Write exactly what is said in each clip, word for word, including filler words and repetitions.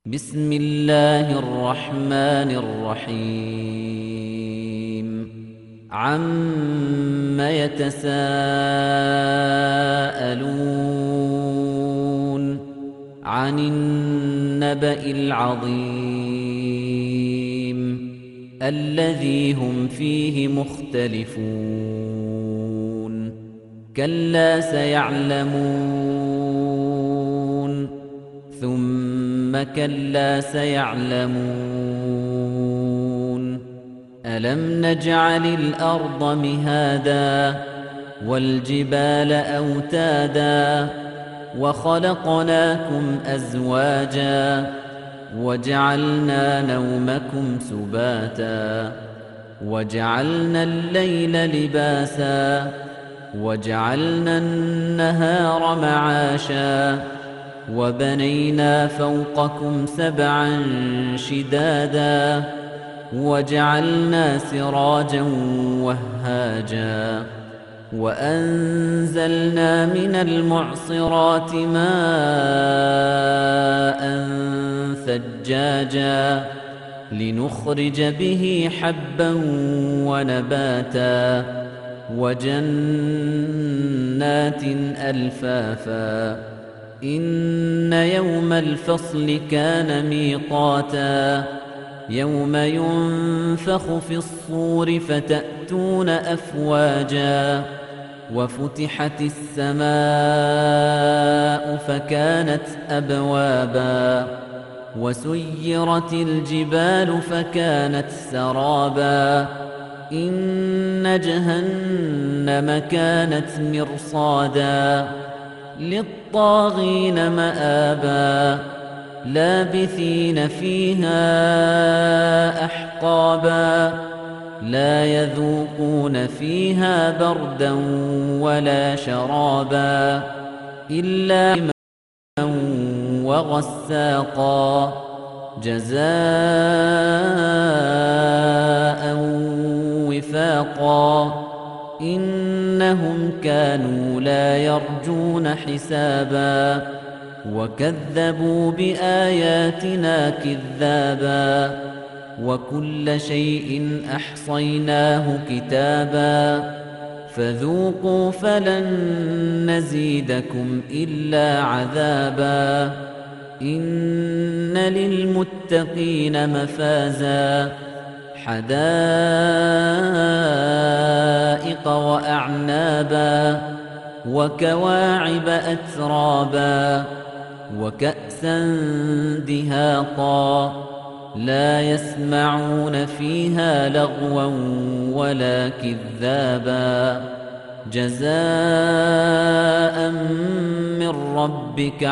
بسم الله الرحمن الرحيم عم يتساءلون عن النبأ العظيم الذي هم فيه مختلفون كلا سيعلمون ثم كلا سيعلمون ألم نجعل الأرض مهادا والجبال أوتادا وخلقناكم أزواجا وجعلنا نومكم سباتا وجعلنا الليل لباسا وجعلنا النهار معاشا وبنينا فوقكم سبعا شدادا وجعلنا سراجا وهاجا وأنزلنا من المعصرات ماء ثجاجا لنخرج به حبا ونباتا وجنات ألفافا إن يوم الفصل كان ميقاتا يوم ينفخ في الصور فتأتون أفواجا وفتحت السماء فكانت أبوابا وسيرت الجبال فكانت سرابا إن جهنم كانت مرصادا للطاغين مآبا لابثين فيها أحقابا لا يذوقون فيها بردا ولا شرابا إلا ماء وغساقا جزاء وفاقا إنهم كانوا لا يرجون حسابا وكذبوا بآياتنا كذابا وكل شيء أحصيناه كتابا فذوقوا فلن نزيدكم إلا عذابا إن للمتقين مفازا حدائق وأعنابا وكواعب أترابا وكأسا دهاقا لا يسمعون فيها لغوا ولا كذابا جزاء من ربك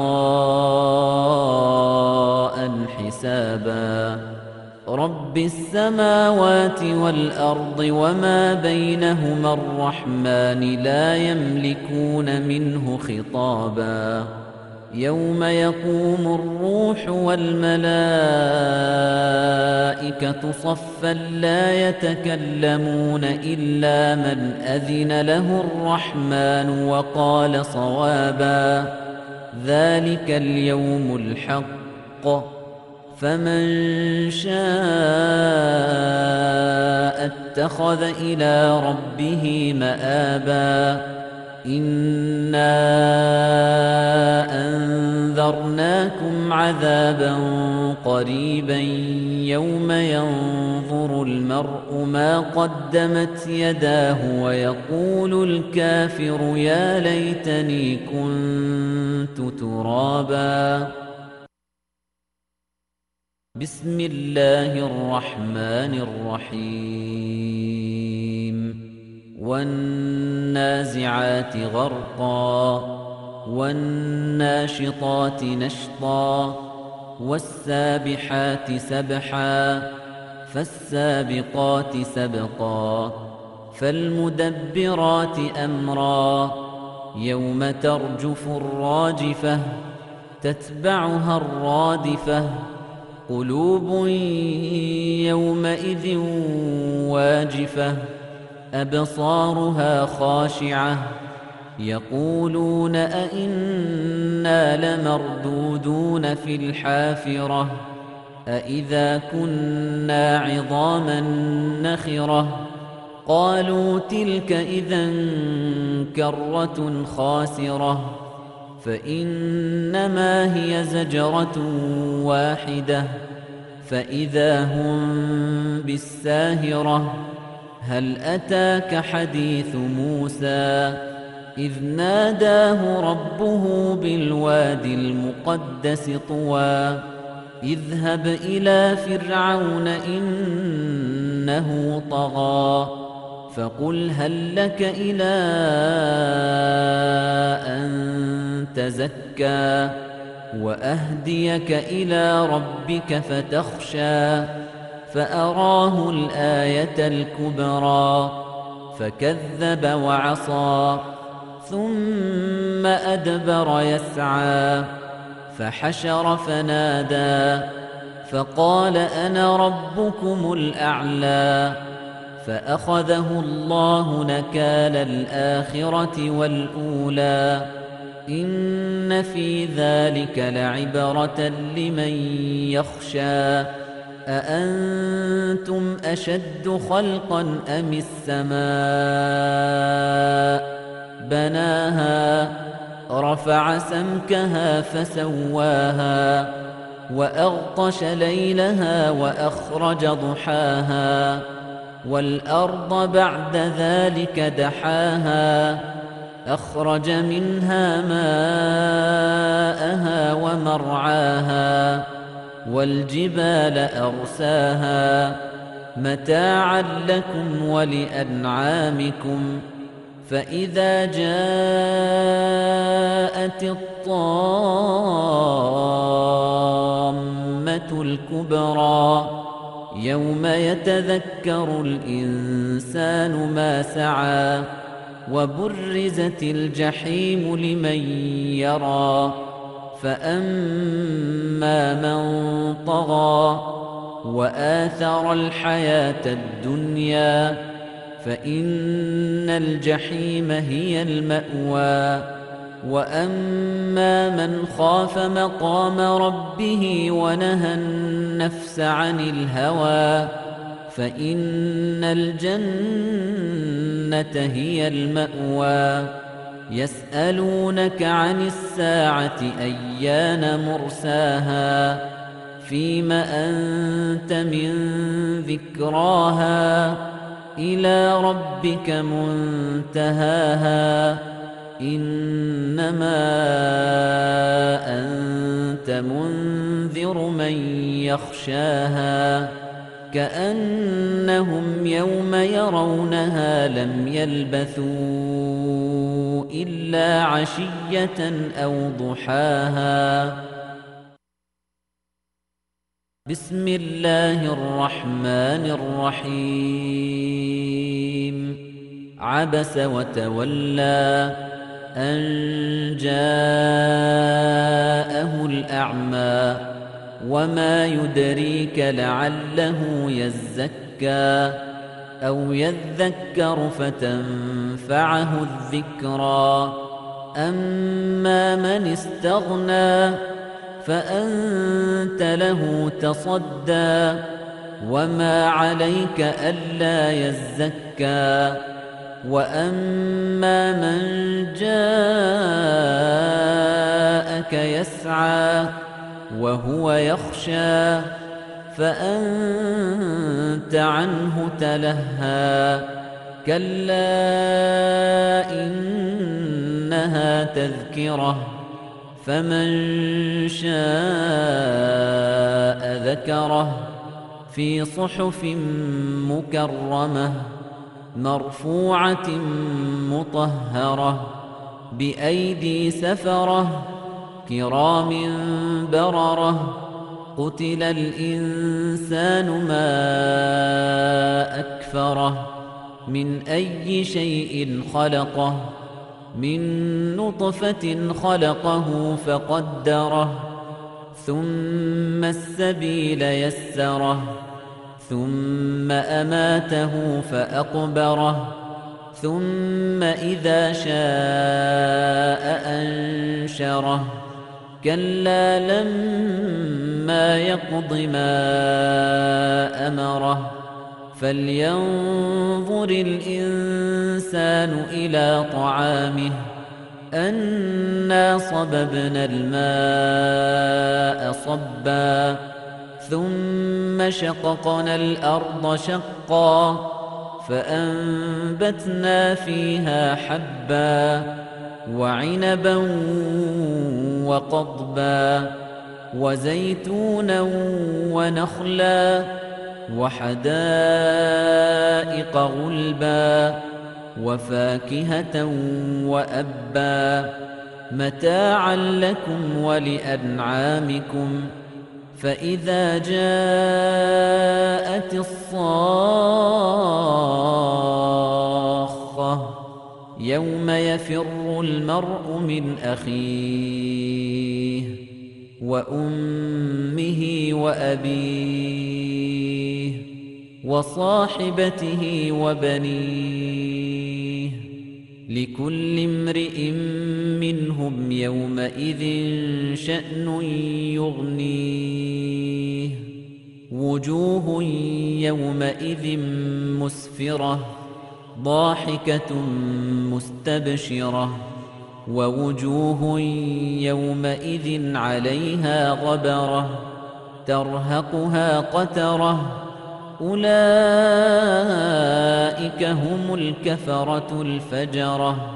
عطاء حسابا رب السماوات والأرض وما بينهما الرحمن لا يملكون منه خطابا يوم يقوم الروح والملائكة صفا لا يتكلمون إلا من أذن له الرحمن وقال صوابا ذلك اليوم الحق فمن شاء اتخذ إلى ربه مآبا إنا أنذرناكم عذابا قريبا يوم ينظر المرء ما قدمت يداه ويقول الكافر يا ليتني كنت ترابا بسم الله الرحمن الرحيم والنازعات غرقا والناشطات نشطا والسابحات سبحا فالسابقات سبقا فالمدبرات أمرا يوم ترجف الراجفة تتبعها الرادفة قلوب يومئذ واجفة أبصارها خاشعة يقولون أئنا لمردودون في الحافرة أئذا كنا عظاما نخرة قالوا تلك إذا كرة خاسرة فإنما هي زجرة واحدة فإذا هم بالساهرة هل أتاك حديث موسى إذ ناداه ربه بالواد المقدس طوى اذهب إلى فرعون إنه طغى فقل هل لك إلى أن تزكى وأهديك إلى ربك فتخشى فأراه الآية الكبرى فكذب وعصى ثم أدبر يسعى فحشر فنادى فقال أنا ربكم الأعلى فأخذه الله نكال الآخرة والأولى إن في ذلك لعبرة لمن يخشى أأنتم أشد خلقا أم السماء بناها رفع سمكها فسواها وأغطش ليلها وأخرج ضحاها والأرض بعد ذلك دحاها أخرج منها ماءها ومرعاها والجبال أرساها متاعا لكم ولأنعامكم فإذا جاءت الطامة الكبرى يوم يتذكر الإنسان ما سعى وبرزت الجحيم لمن يرى فأما من طغى وآثر الحياة الدنيا فإن الجحيم هي المأوى وأما من خاف مقام ربه ونهى النفس عن الهوى فإن الجنة هي المأوى يسألونك عن الساعة أيان مرساها فيم أنت من ذكراها إلى ربك منتهاها إنما أنت منذر من يخشاها كأنهم يوم يرونها لم يلبثوا إلا عشية أو ضحاها بسم الله الرحمن الرحيم عبس وتولى أن جاءه الأعمى وما يدريك لعله يزكى أو يذكر فتنفعه الذكرى أما من استغنى فأنت له تصدى وما عليك ألا يزكى وأما من جاءك يسعى وهو يخشى فأنت عنه تلهى كلا إنها تذكرة فمن شاء ذكره في صحف مكرمة مرفوعة مطهرة بأيدي سفرة كرام بررة قتل الإنسان ما أكفره من أي شيء خلقه من نطفة خلقه فقدره ثم السبيل يسره ثم أماته فأقبره ثم إذا شاء أنشره كلا لما يقض ما أمره فلينظر الإنسان إلى طعامه أنا صببنا الماء صبا ثم شققنا الأرض شقا فأنبتنا فيها حبا وعنبا وقضبا وزيتونا ونخلا وحدائق غلبا وفاكهة وأبا متاعا لكم ولأنعامكم فإذا جاءت الصاخة يوم يفر المرء من أخيه وأمه وأبيه وصاحبته وبنيه لكل امرئ منهم يومئذ شأن يغنيه وجوه يومئذ مسفرة ضاحكة مستبشرة ووجوه يومئذ عليها غبرة ترهقها قترة أولئك هم الكفرة الفجرة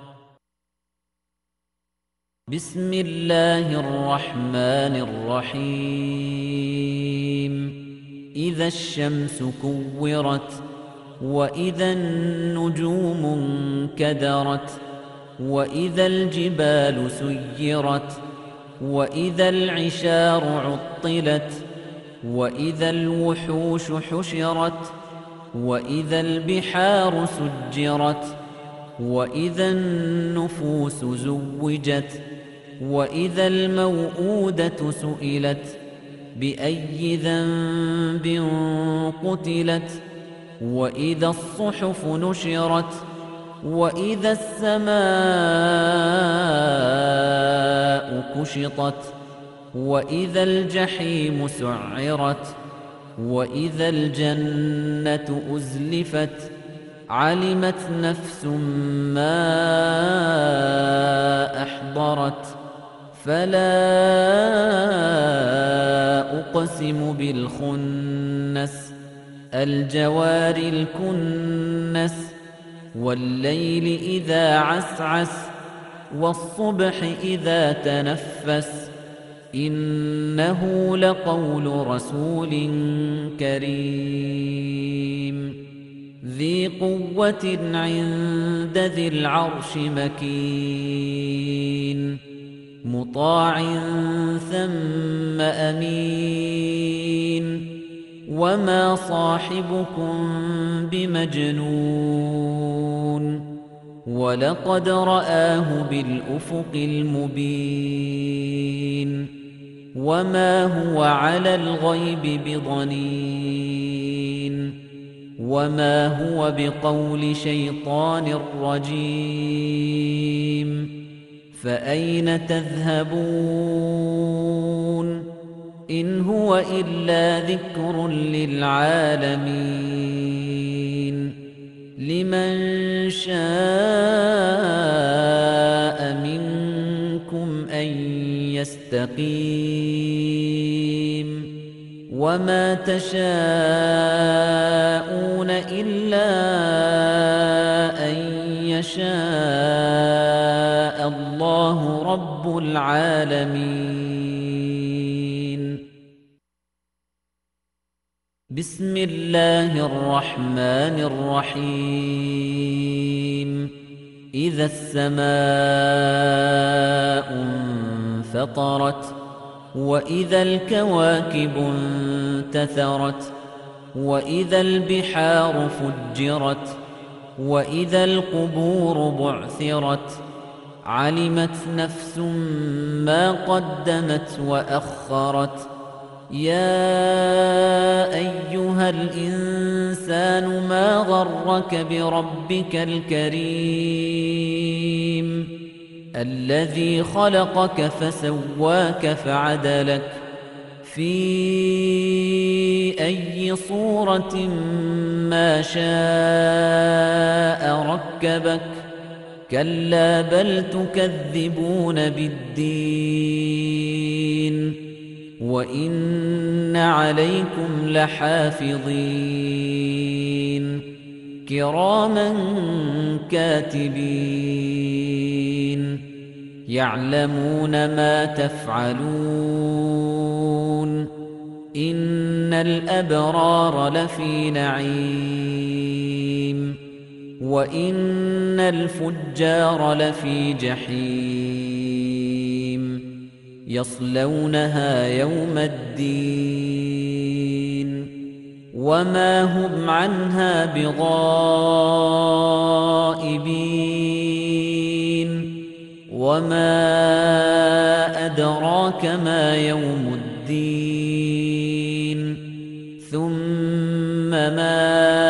بسم الله الرحمن الرحيم إذا الشمس كورت وإذا النجوم انكدرت وإذا الجبال سيرت وإذا العشار عطلت وإذا الوحوش حشرت وإذا البحار سجرت وإذا النفوس زوجت وإذا الموءودة سئلت بأي ذنب قتلت وإذا الصحف نشرت وإذا السماء كشطت وإذا الجحيم سعرت وإذا الجنة أزلفت علمت نفس ما أحضرت فلا أقسم بالخنس الجوار الكنس والليل إذا عسعس والصبح إذا تنفس إنه لقول رسول كريم ذي قوة عند ذي العرش مكين مطاع ثم أمين وما صاحبكم بمجنون ولقد رآه بالأفق المبين وما هو على الغيب بضنين وما هو بقول شيطان رجيم فأين تذهبون إن هو إلا ذكر للعالمين لمن شاء منكم أن يستقيم وما تشاءون إلا أن يشاء الله رب العالمين بسم الله الرحمن الرحيم إذا السماء انفطرت وإذا الكواكب انتثرت وإذا البحار فجرت وإذا القبور بعثرت علمت نفس ما قدمت وأخرت يا أيها الإنسان الإنسان ما غرك بربك الكريم الذي خلقك فسواك فعدلك في أي صورة ما شاء ركبك كلا بل تكذبون بالدين وإن عليكم لحافظين كراما كاتبين يعلمون ما تفعلون إن الأبرار لفي نعيم وإن الفجار لفي جحيم يصلونها يوم الدين وما هم عنها بغائبين وما أدراك ما يوم الدين ثم ما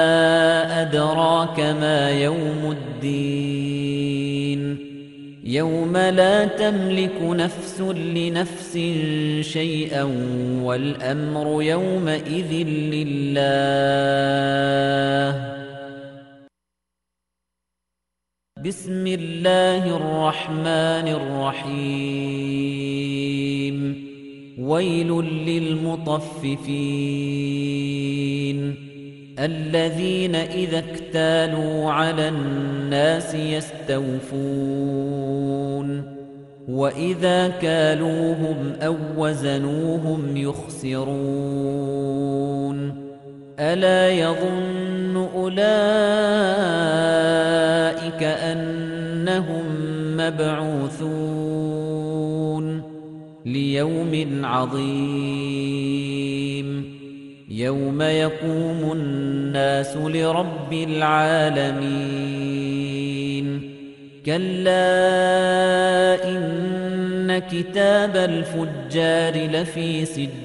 أدراك ما يوم الدين يوم لا تملك نفس لنفس شيئا والأمر يومئذ لله بسم الله الرحمن الرحيم ويل للمطففين الذين إذا اكتالوا على الناس يستوفون وإذا كالوهم أو وزنوهم يخسرون ألا يظن أولئك أنهم مبعوثون ليوم عظيم يوم يقوم الناس لرب العالمين كلا إن كتاب الفجار لفي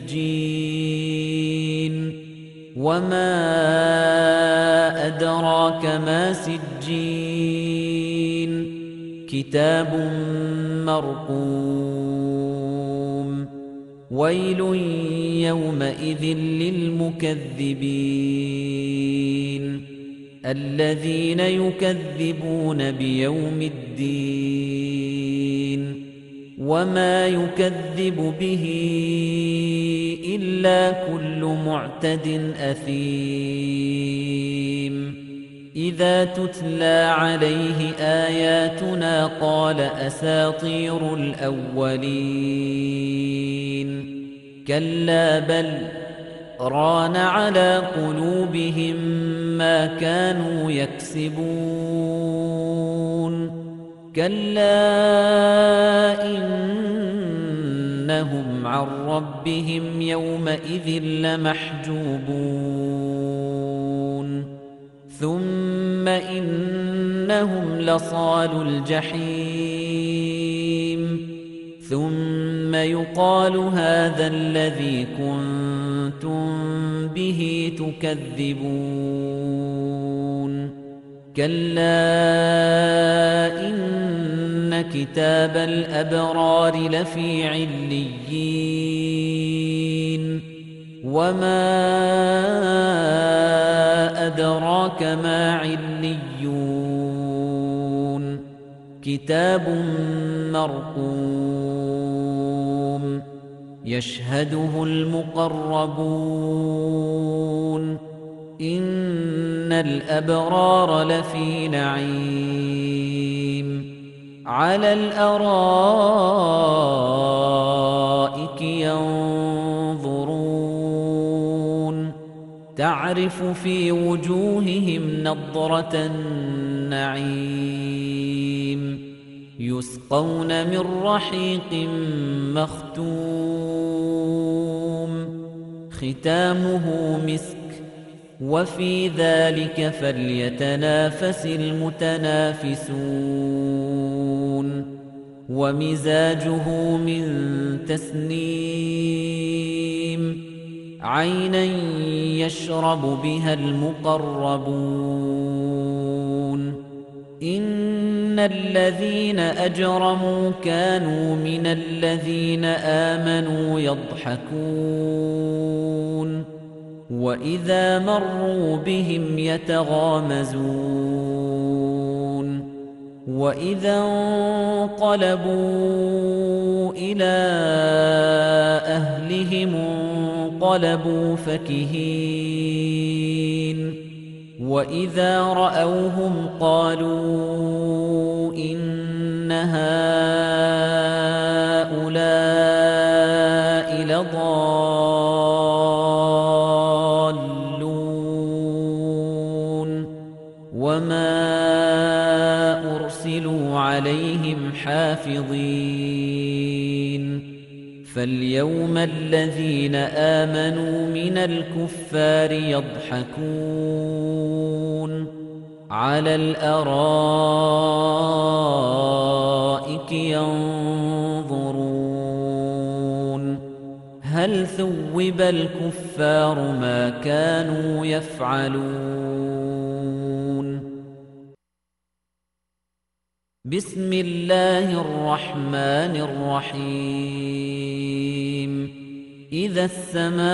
سجين وما أدراك ما سجين كتاب مرقوم ويل يومئذ للمكذبين الذين يكذبون بيوم الدين وما يكذب به إلا كل معتد أثيم إذا تتلى عليه آياتنا قال أساطير الأولين كلا بل ران على قلوبهم ما كانوا يكسبون كلا إنهم عن ربهم يومئذ لمحجوبون ثم إنهم لصالو الجحيم ثم يقال هذا الذي كنتم به تكذبون كلا إن كتاب الأبرار لفي عليين وما أدراك ما عليون كتاب مرقوم يشهده المقربون إن الأبرار لفي نعيم على الأرائك ينظرون تعرف في وجوههم نضرة النعيم يسقون من رحيق مختوم ختامه مسك وفي ذلك فليتنافس المتنافسون ومزاجه من تسنيم عَيْنًا يَشْرَبُ بِهَا الْمُقَرَّبُونَ إِنَّ الَّذِينَ أَجْرَمُوا كَانُوا مِنَ الَّذِينَ آمَنُوا يَضْحَكُونَ وَإِذَا مَرُّوا بِهِمْ يَتَغَامَزُونَ وَإِذَا انقَلَبُوا إِلَىٰ أَهْلِهِمُ انقَلَبُوا فَكِهِينَ وَإِذَا رَأَوْهُمْ قَالُوا إِنَّ هَٰؤُلَاءِ لَضَالُّونَ وَمَا أُرْسِلُوا عَلَيْهِمْ حَافِظِينَ فَالْيَوْمَ الَّذِينَ آمَنُوا مِنَ الْكُفَّارِ يَضْحَكُونَ عَلَى الْأَرَائِكِ يَنظُرُونَ هَلْ ثُوِّبَ الْكُفَّارُ مَا كَانُوا يَفْعَلُونَ بسم الله الرحمن الرحيم إذا السماء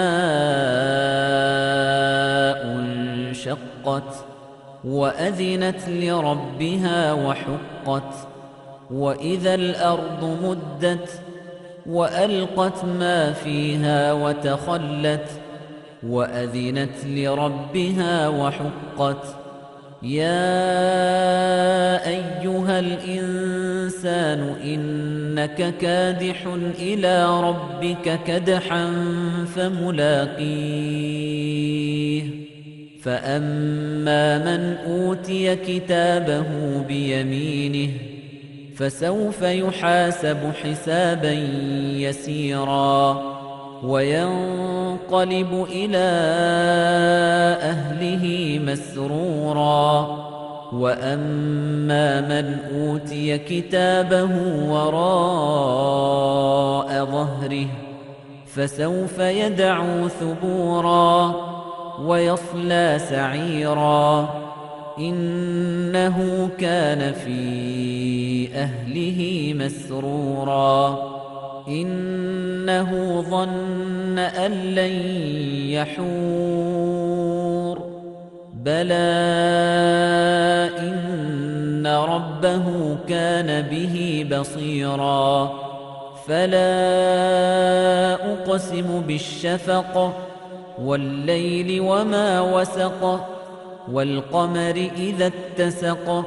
انشقت وأذنت لربها وحقت وإذا الأرض مدت وألقت ما فيها وتخلت وأذنت لربها وحقت يا أيها الإنسان إنك كادح إلى ربك كدحا فملاقيه فأما من أوتي كتابه بيمينه فسوف يحاسب حسابا يسيرا وينقلب إلى أهله مسرورا وأما من أوتي كتابه وراء ظهره فسوف يدعو ثبورا ويصلى سعيرا إنه كان في أهله مسرورا إنه ظن أن لن يحور بلى إن ربه كان به بصيرا فلا أقسم بالشفق والليل وما وسق والقمر إذا اتسق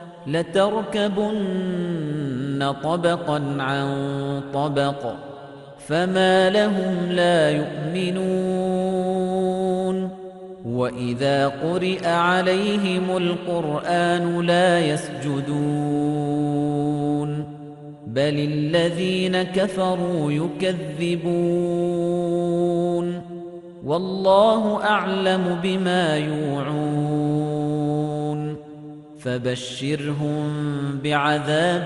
لتركبن طبقا عن طبق فما لهم لا يؤمنون وإذا قرئ عليهم القرآن لا يسجدون بل الذين كفروا يكذبون والله أعلم بما يوعون فبشرهم بعذاب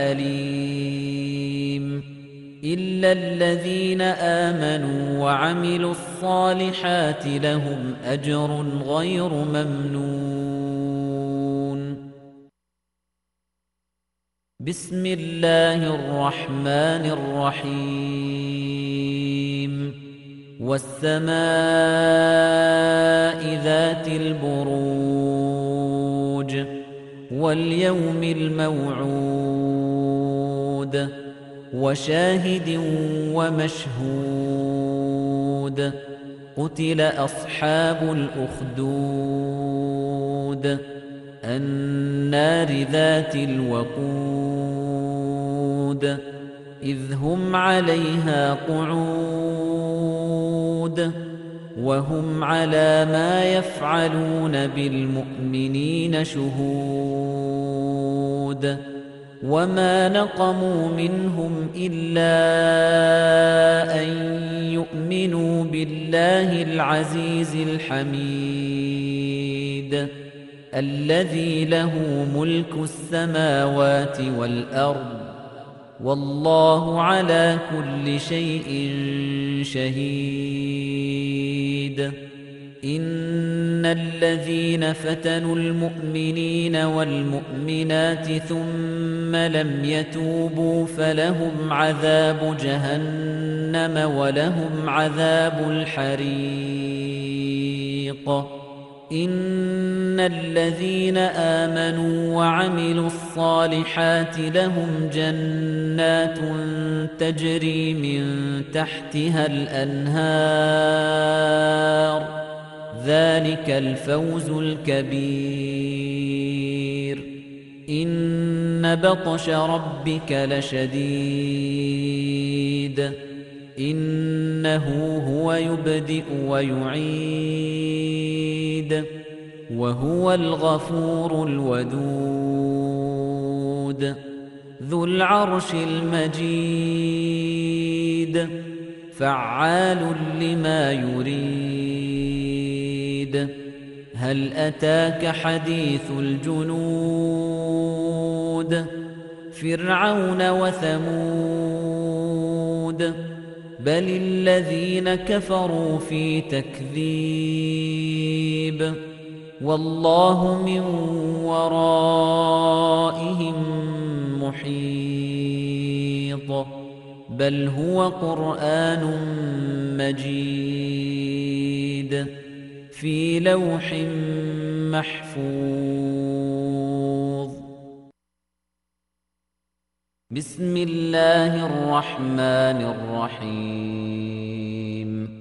أليم إلا الذين آمنوا وعملوا الصالحات لهم أجر غير ممنون بسم الله الرحمن الرحيم والسماء ذات البروج واليوم الموعود وشاهد ومشهود قتل أصحاب الأخدود النار ذات الوقود إذ هم عليها قعود وهم على ما يفعلون بالمؤمنين شهود وما نقموا منهم إلا أن يؤمنوا بالله العزيز الحميد الذي له ملك السماوات والأرض والله على كل شيء شهيد إن الذين فتنوا المؤمنين والمؤمنات ثم لم يتوبوا فلهم عذاب جهنم ولهم عذاب الحريق إن الذين آمنوا وعملوا الصالحات لهم جنات تجري من تحتها الأنهار ذلك الفوز الكبير إن بطش ربك لشديد إنه هو يبدئ ويعيد وهو الغفور الودود ذو العرش المجيد فعال لما يريد هل أتاك حديث الجنود فرعون وثمود بل الذين كفروا في تكذيب والله من ورائهم محيط بل هو قرآن مجيد في لوح محفوظ بسم الله الرحمن الرحيم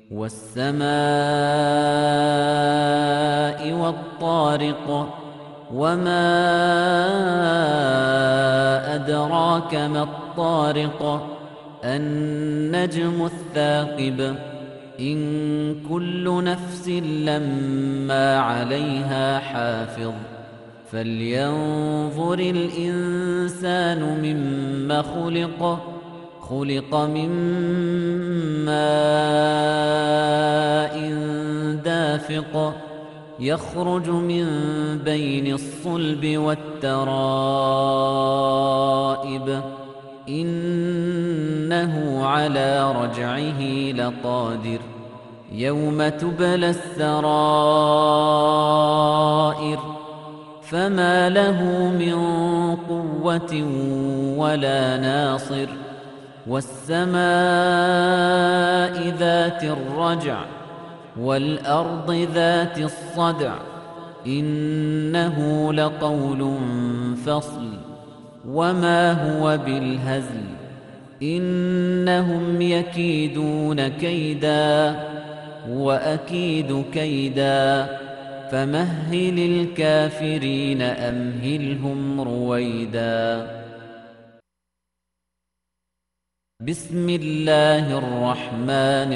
والسماء والطارق وما أدراك ما الطارق النجم الثاقب إن كل نفس لما عليها حافظ فلينظر الإنسان مما خلق خلق من ماء دافق يخرج من بين الصلب والترائب إنه على رجعه لقادر يوم تبلى السرائر فما له من قوة ولا ناصر والسماء ذات الرجع والأرض ذات الصدع إنه لقول فصل وما هو بالهزل إنهم يكيدون كيدا وأكيد كيدا فمهل الكافرين أمهلهم رويدا بسم الله الرحمن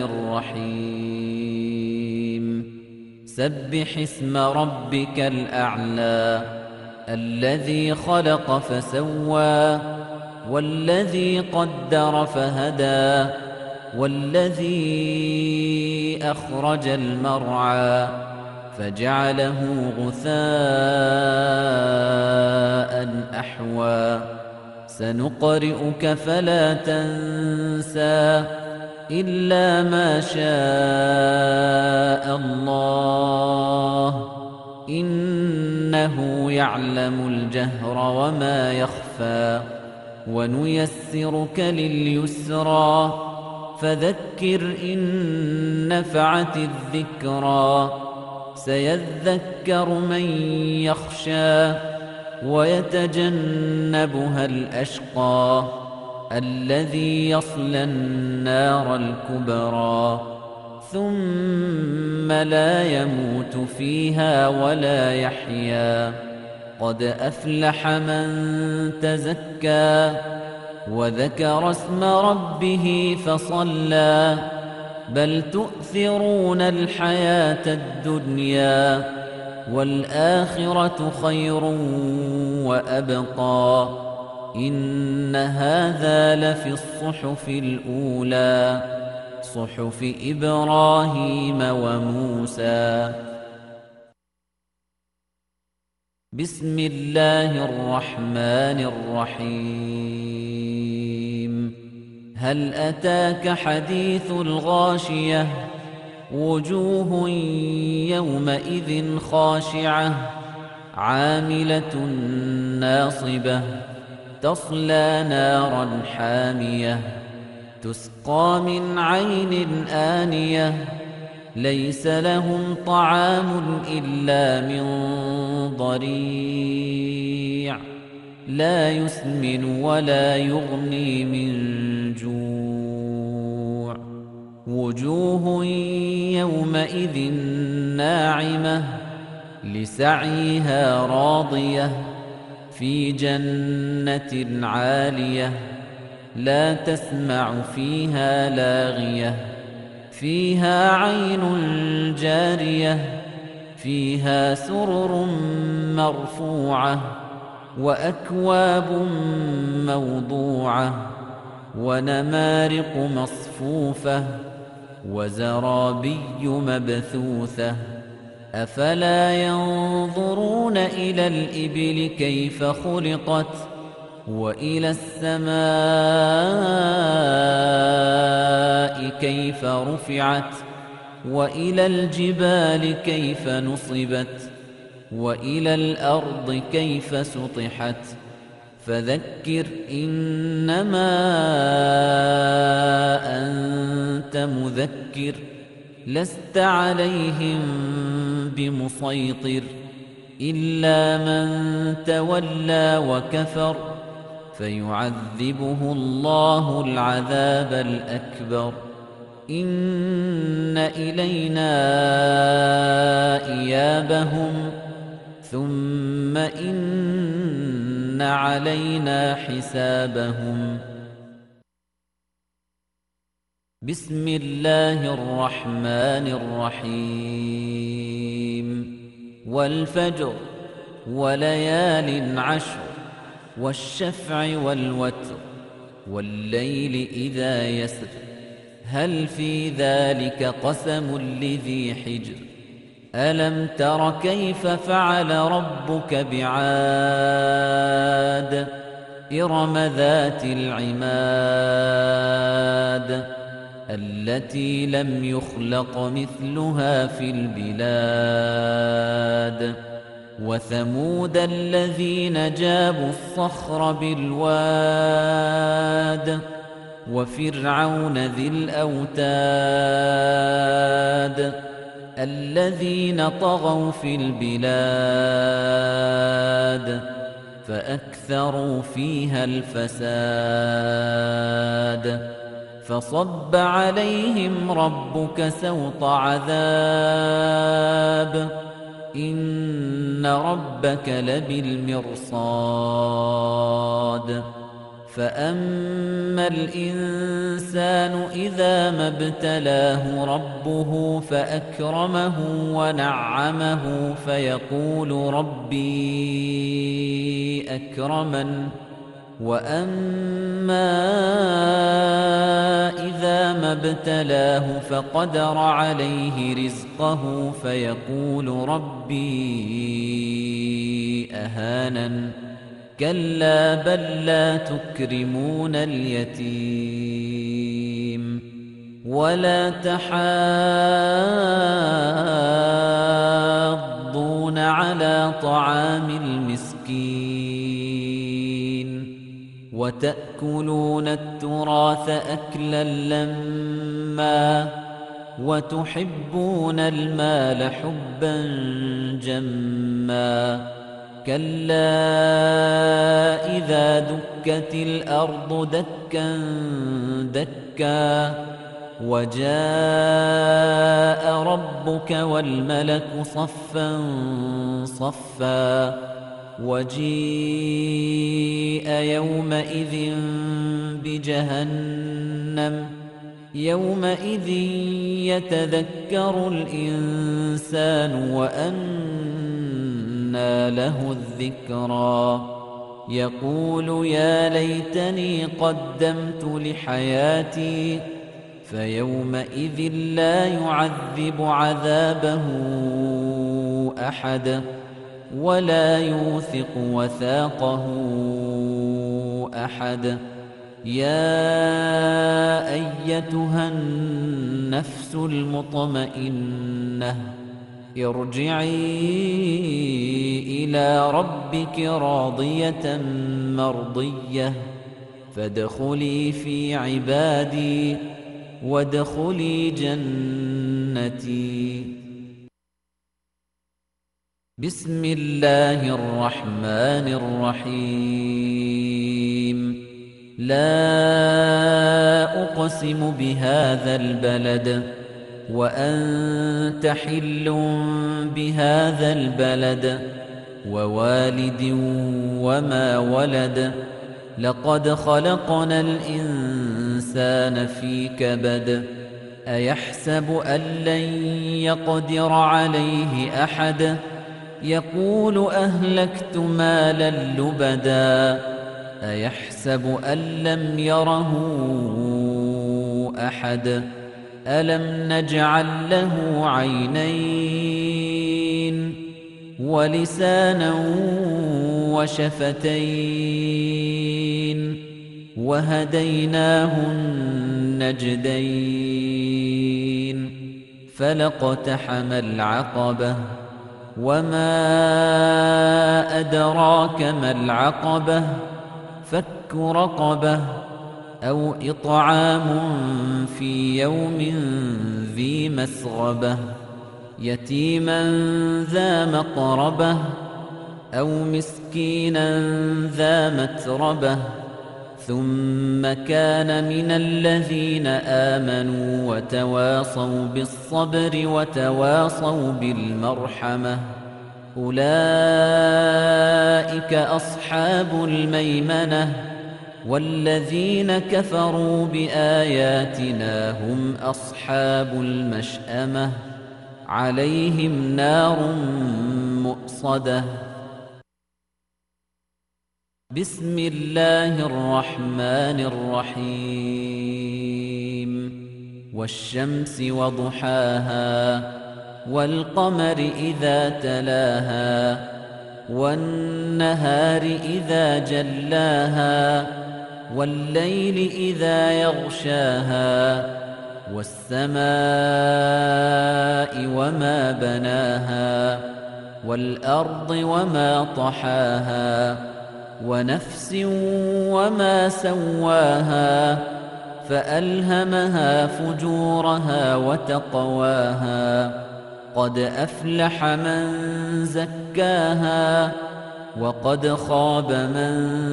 الرحيم سبح اسم ربك الأعلى الذي خلق فسوى والذي قدر فهدى والذي أخرج المرعى فجعله غثاء أحوى سنقرئك فلا تنسى إلا ما شاء الله إنه يعلم الجهر وما يخفى ونيسرك لليسرى فذكر إن نفعت الذكرى سيذكر من يخشى ويتجنبها الأشقى الذي يصلى النار الكبرى ثم لا يموت فيها ولا يحيا قد أفلح من تزكى وذكر اسم ربه فصلى بل تؤثرون الحياة الدنيا والآخرة خير وأبقى إن هذا لفي الصحف الأولى صحف إبراهيم وموسى بسم الله الرحمن الرحيم هل أتاك حديث الغاشية وجوه يومئذ خاشعة عاملة ناصبة تصلى نارا حامية تسقى من عين آنية ليس لهم طعام إلا من ضريع لا يسمن ولا يغني من جوع وجوه يومئذ ناعمة لسعيها راضية في جنة عالية لا تسمع فيها لاغية فيها عين جارية فيها سرر مرفوعة وأكواب موضوعة ونمارق مصفوفة وزرابي مبثوثة أفلا ينظرون إلى الإبل كيف خلقت وإلى السماء كيف رفعت وإلى الجبال كيف نصبت وإلى الأرض كيف سطحت فذكر إنما أنت مذكر لست عليهم بمسيطر إلا من تولى وكفر فيعذبه الله العذاب الأكبر إن إلينا إيابهم ثم إن علينا حسابهم بسم الله الرحمن الرحيم والفجر وليال عشر والشفع والوتر والليل إذا يسر هل في ذلك قسم لذي حجر ألم تر كيف فعل ربك بعاد إرم ذات العماد التي لم يخلق مثلها في البلاد وثمود الذين جابوا الصخر بالواد وفرعون ذي الأوتاد الذين طغوا في البلاد فأكثروا فيها الفساد فصب عليهم ربك سوط عذاب إن ربك لبالمرصاد فأما الإنسان إذا ما ابتلاه ربه فأكرمه ونعمه فيقول ربي أكرمن وأما إذا ما ابتلاه فقدر عليه رزقه فيقول ربي أهانن كلا بل لا تكرمون اليتيم ولا تحاضون على طعام المسكين وتأكلون التراث أكلا لما وتحبون المال حبا جما كلا إذا دكت الأرض دكا دكا وجاء ربك والملك صفا صفا وجيء يومئذ بجهنم يومئذ يتذكر الإنسان وأنى له الذكرى يقول يا ليتني قدمت لحياتي فيومئذ لا يعذب عذابه أحد ولا يوثق وثاقه أحد يا أيتها النفس المطمئنة ارجعي إلى ربك راضية مرضية فادخلي في عبادي وادخلي جنتي. بسم الله الرحمن الرحيم. لا أقسم بهذا البلد وأنت حل بهذا البلد ووالد وما ولد لقد خلقنا الإنسان في كبد أيحسب أن لن يقدر عليه أحد يقول أهلكت مالا لبدا أيحسب أن لم يره أحد ألم نجعل له عينين ولسانا وشفتين وهديناه النجدين فلاقتحم العقبة وما أدراك ما العقبة فك رقبة أو إطعام في يوم ذي مسغبة يتيما ذا مقربة أو مسكينا ذا متربة ثم كان من الذين آمنوا وتواصوا بالصبر وتواصوا بالمرحمة أولئك أصحاب الميمنة والذين كفروا بآياتنا هم أصحاب المشأمة عليهم نار مؤصدة. بسم الله الرحمن الرحيم. والشمس وضحاها والقمر إذا تلاها والنهار إذا جلاها والليل إذا يغشاها والسماء وما بناها والأرض وما طحاها ونفس وما سواها فألهمها فجورها وتقواها قد أفلح من زكاها وقد خاب من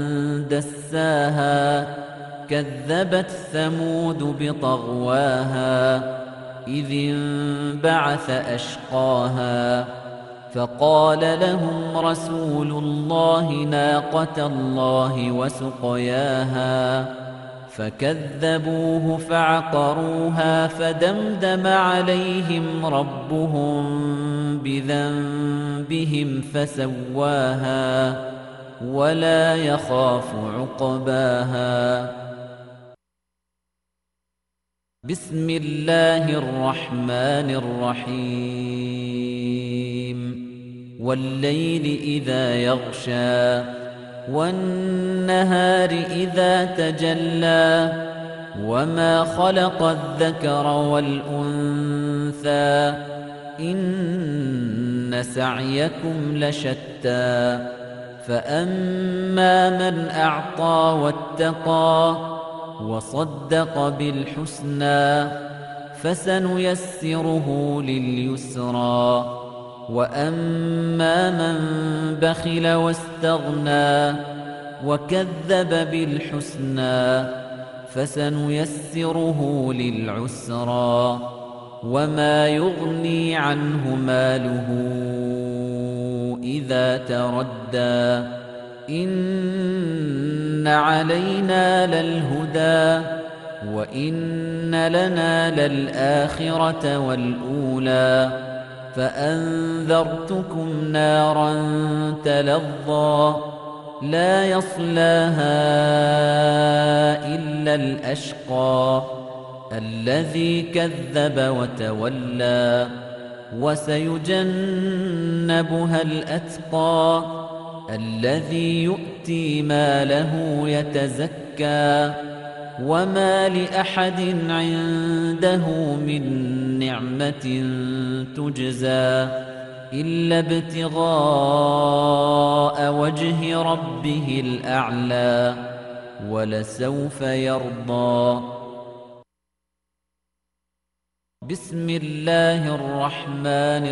دساها كذبت ثمود بطغواها إذ انبعث أشقاها فقال لهم رسول الله ناقة الله وسقياها فكذبوه فعقروها فدمدم عليهم ربهم بذنبهم فسواها ولا يخاف عقباها. بسم الله الرحمن الرحيم. والليل إذا يغشى والنهار إذا تجلى وما خلق الذكر والأنثى إن سعيكم لشتى فأما من أعطى واتقى وصدق بالحسنى فسنيسره لليسرى وأما من بخل واستغنى وكذب بالحسنى فسنيسره للعسرى وما يغني عنه ماله إذا تردى إن علينا للهدى وإن لنا للآخرة والأولى فأنذرتكم نارا تلظى لا يصلاها إلا الأشقى الذي كذب وتولى وسيجنبها الأتقى الذي يؤتي ماله يتزكى وما لأحد عنده من نعمة تجزى إلا ابتغاء وجه ربه الأعلى ولسوف يرضى. بسم الله الرحمن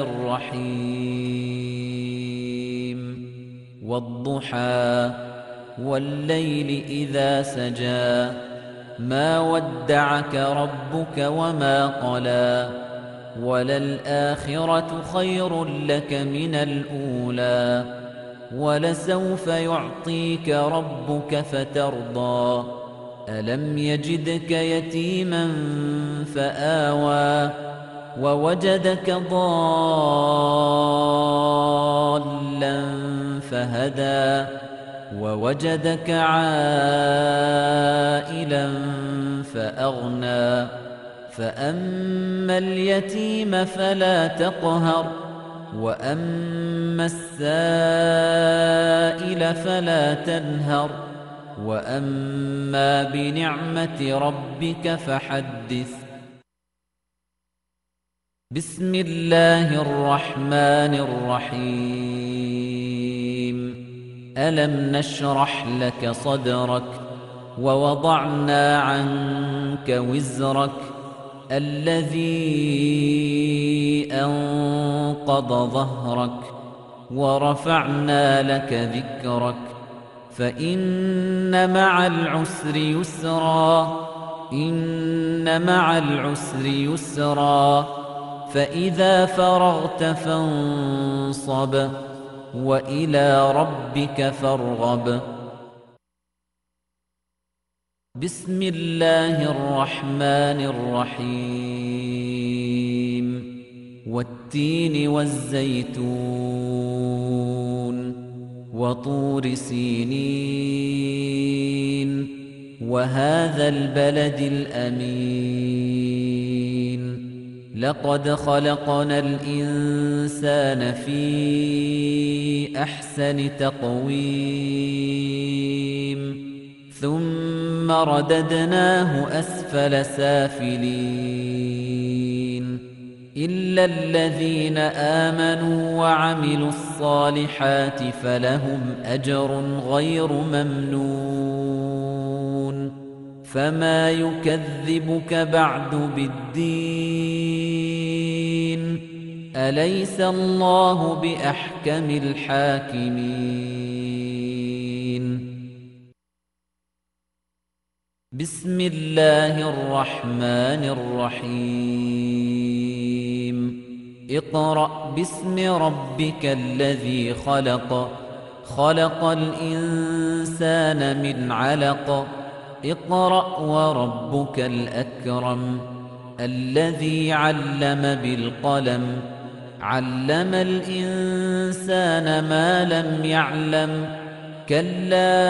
الرحيم والضحى والليل إذا سجى ما ودعك ربك وما قلى وللآخرة خير لك من الأولى ولسوف يعطيك ربك فترضى ألم يجدك يتيما فآوى ووجدك ضالا فهدى ووجدك عائلا فأغنى فأما اليتيم فلا تقهر وأما السائل فلا تنهر وأما بنعمة ربك فحدث. بسم الله الرحمن الرحيم ألم نشرح لك صدرك ووضعنا عنك وزرك الذي أنقض ظهرك ورفعنا لك ذكرك فإن مع العسر يسرا إن مع العسر يسرا فإذا فرغت فانصب وإلى ربك فارغب. بسم الله الرحمن الرحيم والتين والزيتون وطور سينين وهذا البلد الأمين لقد خلقنا الإنسان في أحسن تقويم ثم رددناه أسفل سافلين إلا الذين آمنوا وعملوا الصالحات فلهم أجر غير ممنون فما يكذبك بعد بالدين أليس الله بأحكم الحاكمين. بسم الله الرحمن الرحيم اقرأ باسم ربك الذي خلق خلق الإنسان من علق اقرأ وربك الأكرم الذي علم بالقلم علم الإنسان ما لم يعلم كلا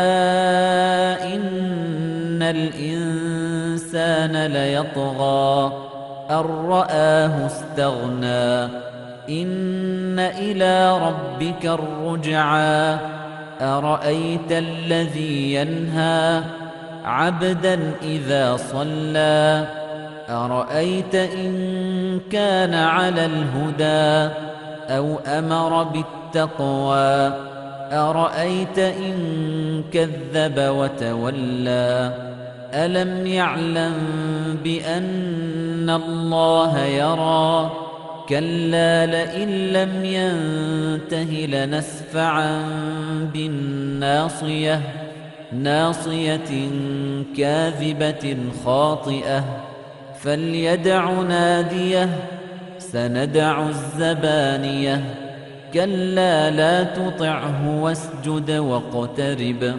إن الإنسان ليطغى أن رآه استغنى إن إلى ربك الرجعى أرأيت الذي ينهى عبدا إذا صلى أرأيت إن كان على الهدى أو أمر بالتقوى أرأيت إن كذب وتولى ألم يعلم بأن الله يرى كلا لئن لم ينته لنسفعا بالناصية ناصية كاذبة خاطئة فليدع ناديه سندع الزبانية كلا لا تطعه واسجد واقترب.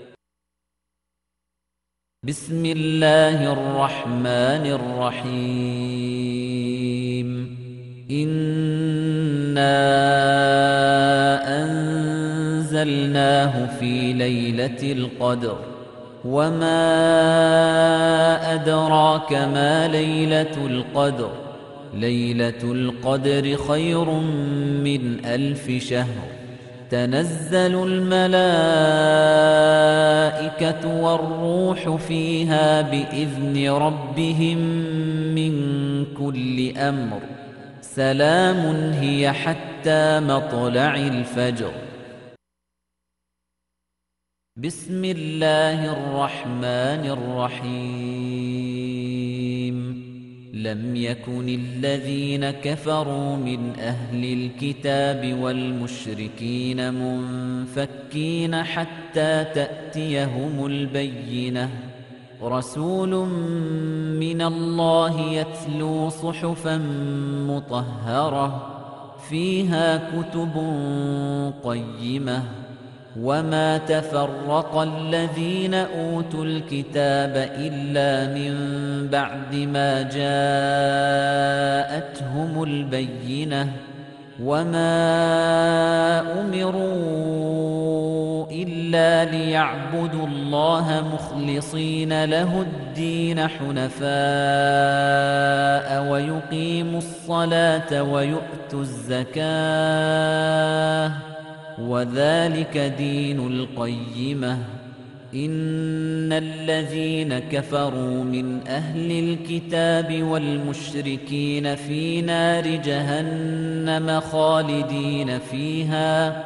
بسم الله الرحمن الرحيم إنا أنزلناه في ليلة القدر وما أدراك ما ليلة القدر ليلة القدر خير من ألف شهر تنزل الملائكة والروح فيها بإذن ربهم من كل أمر سلام هي حتى مطلع الفجر. بسم الله الرحمن الرحيم. لم يكن الذين كفروا من أهل الكتاب والمشركين منفكين حتى تأتيهم البينة. رسول من الله يتلو صحفا مطهرة فيها كتب قيمة وما تفرق الذين أوتوا الكتاب إلا من بعد ما جاءتهم البينة وما أمروا إلا ليعبدوا الله مخلصين له الدين حنفاء ويقيموا الصلاة ويؤتوا الزكاة وذلك دين القيمة. إن الذين كفروا من أهل الكتاب والمشركين في نار جهنم خالدين فيها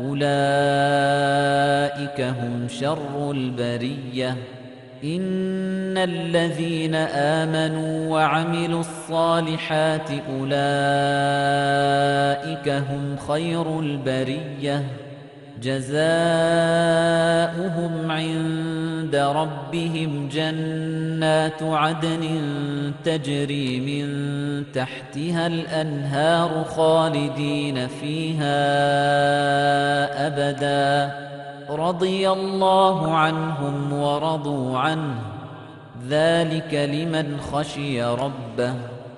أولئك هم شر البرية. إن الذين آمنوا وعملوا الصالحات أولئك هم خير البرية جزاؤهم عند ربهم جنات عدن تجري من تحتها الأنهار خالدين فيها أبدا رضي الله عنهم ورضوا عنه ذلك لمن خشي ربه.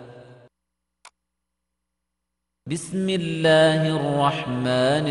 بسم الله الرحمن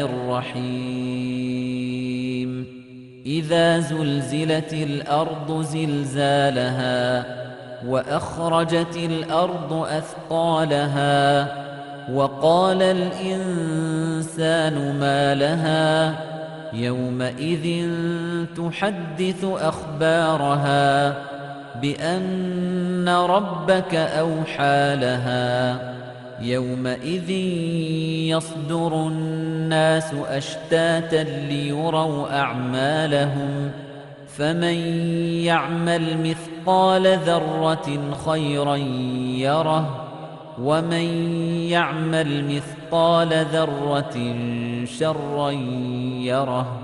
الرحيم. إذا زلزلت الأرض زلزالها وأخرجت الأرض أثقالها وقال الإنسان ما لها يومئذ تحدث أخبارها بأن ربك أوحى لها يومئذ يصدر الناس أشتاتا ليروا أعمالهم فمن يعمل مثقال ذرة خيرا يره ومن يعمل مثقال ذرة شرا يره.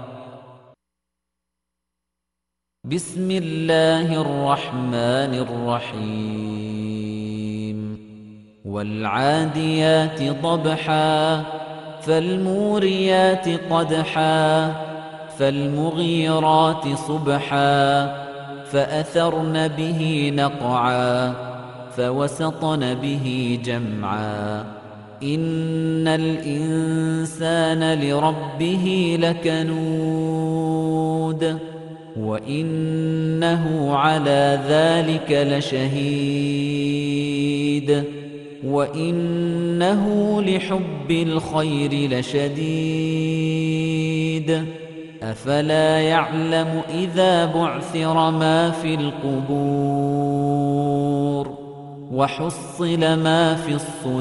بسم الله الرحمن الرحيم. والعاديات ضبحا فالموريات قدحا فالمغيرات صبحا فأثرن به نقعا فوسطن به جمعا. إن الإنسان لربه لكنود وإنه على ذلك لشهيد وإنه لحب الخير لشديد. أفلا يعلم إذا بعثر ما في القبور وحصل ما في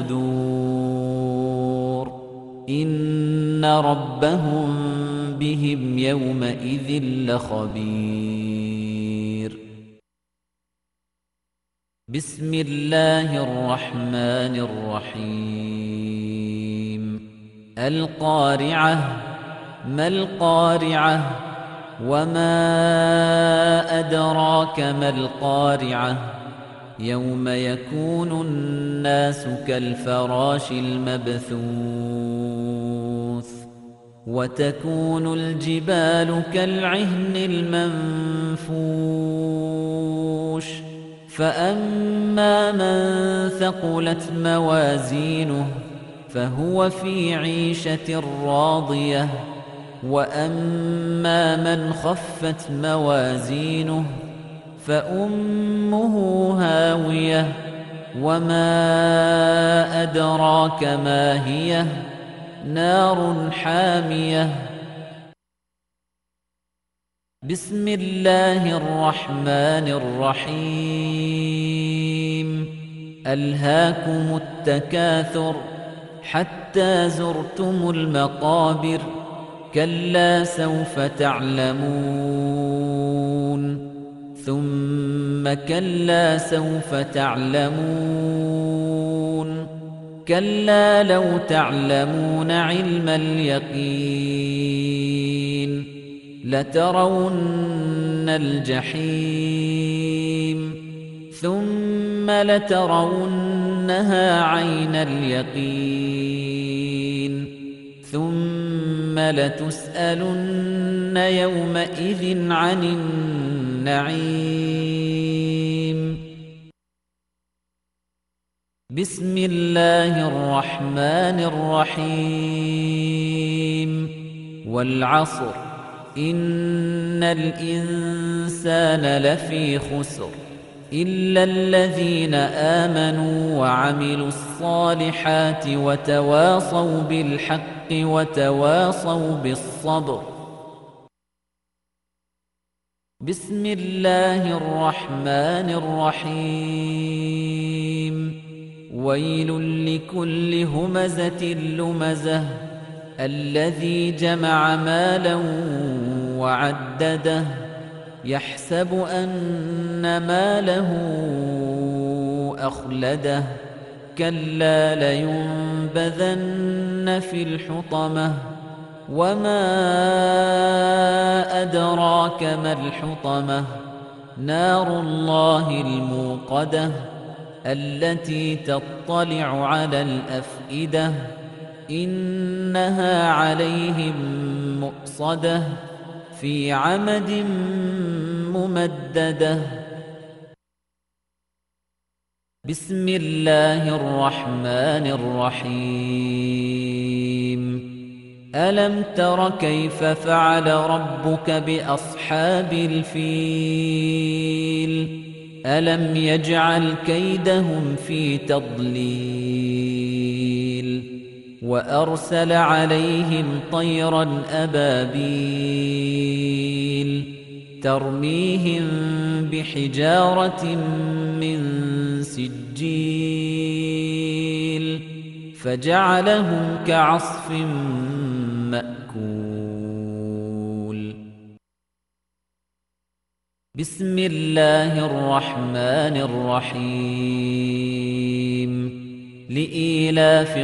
الصدور إن ربهم بهم يومئذ لخبير. بسم الله الرحمن الرحيم. القارعة ما القارعة وما أدراك ما القارعة يوم يكون الناس كالفراش المبثوث وتكون الجبال كالعهن المنفوش فأما من ثقلت موازينه فهو في عيشة راضية وأما من خفت موازينه فأمه هاوية وما أدراك ما هي نار حامية بسم الله الرحمن الرحيم ألهاكم التكاثر حتى زرتم المقابر كلا سوف تعلمون ثم كلا سوف تعلمون كلا لو تعلمون علم اليقين لترون الجحيم ثم لترونها عين اليقين ثم لتسألن يومئذ عن النعيم بسم الله الرحمن الرحيم والعصر إن الإنسان لفي خسر إلا الذين آمنوا وعملوا الصالحات وتواصوا بالحق وتواصوا بالصبر بسم الله الرحمن الرحيم ويل لكل همزة لمزة الذي جمع مالا وعدده يحسب أن ماله أخلده كلا لينبذن في الحطمة وما أدراك ما الحطمة نار الله الموقدة التي تطلع على الأفئدة إنها عليهم مؤصدة في عمد ممددة بسم الله الرحمن الرحيم ألم تر كيف فعل ربك بأصحاب الفيل ألم يجعل كيدهم في تضليل وأرسل عليهم طيرا أبابيل ترميهم بحجارة من سجيل فجعلهم كعصف مأكول بسم الله الرحمن الرحيم لإيلاف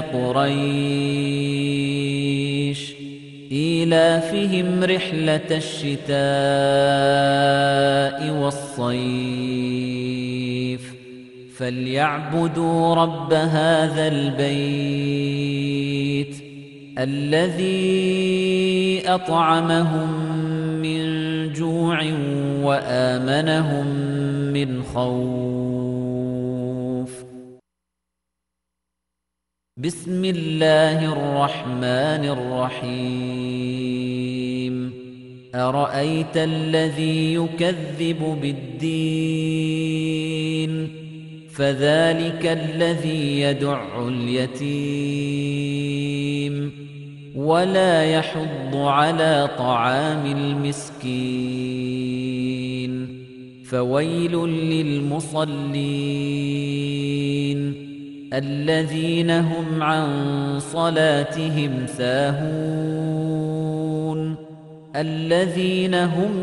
قريش إيلافهم رحلة الشتاء والصيف فليعبدوا رب هذا البيت الذي أطعمهم من جوع وآمنهم من خوف بسم الله الرحمن الرحيم أرأيت الذي يكذب بالدين فذلك الذي يدع اليتيم ولا يحض على طعام المسكين فويل للمصلين الذين هم عن صلاتهم ساهون الذين هم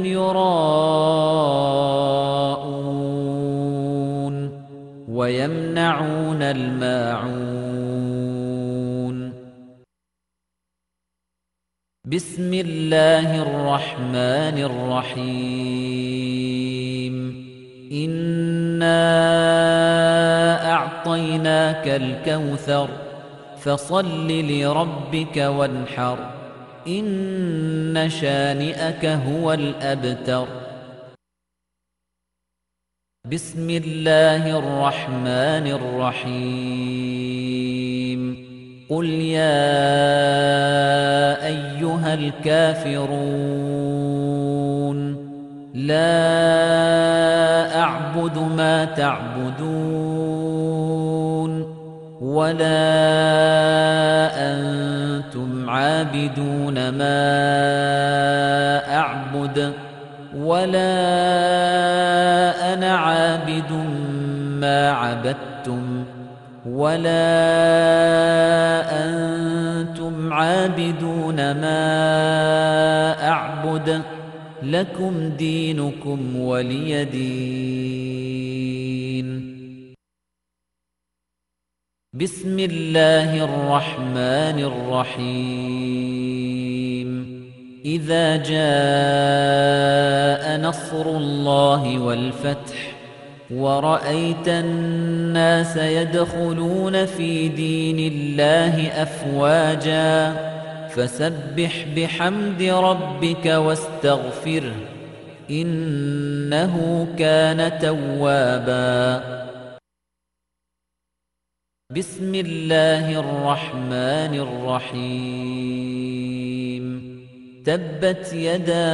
يراءون ويمنعون الماعون بسم الله الرحمن الرحيم إنا أعطيناك الكوثر فصل لربك وانحر إن شانئك هو الأبتر بسم الله الرحمن الرحيم قل يا أيها الكافرون لا أعبد ما تعبدون ولا أنتم عابدون ما أعبد ولا أنا عابد ما عبدتم ولا أنتم عابدون ما أعبد لكم دينكم ولي دين. بسم الله الرحمن الرحيم. إذا جاء نصر الله والفتح ورأيت الناس يدخلون في دين الله أفواجا فسبح بحمد ربك واستغفره إنه كان توابا. بسم الله الرحمن الرحيم. تبت يدا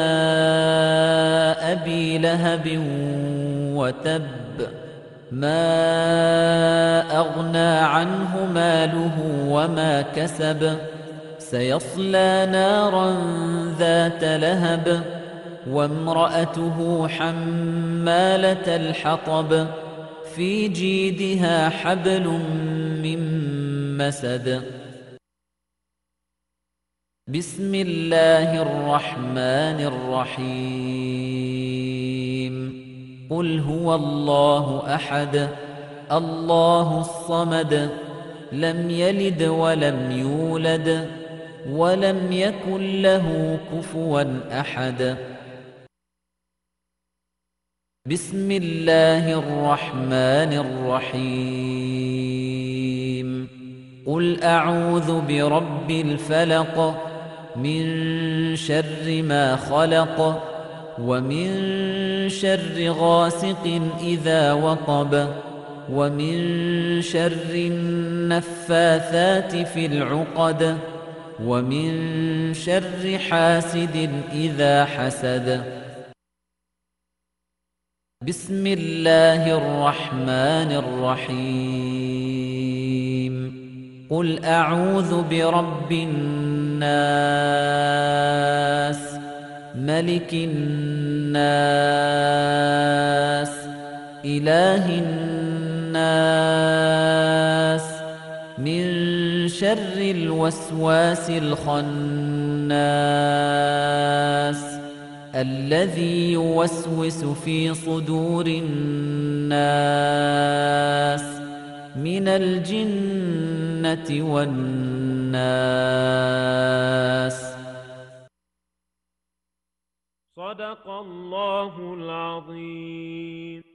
أبي لهب وتب ما أغنى عنه ماله وما كسب سيصلى نارا ذات لهب وامرأته حمالة الحطب في جيدها حبل من مسد. بسم الله الرحمن الرحيم. قل هو الله أحد الله الصمد لم يلد ولم يولد ولم يكن له كفوا أحد. بسم الله الرحمن الرحيم. قل أعوذ برب الفلق من شر ما خلق ومن شر غاسق إذا وقب ومن شر النفاثات في العقد ومن شر حاسد إذا حسد. بسم الله الرحمن الرحيم. قل أعوذ برب الناس ملك الناس إله الناس من شر الوسواس الخناس الذي يوسوس في صدور الناس من الجنة والناس. صدق الله العظيم.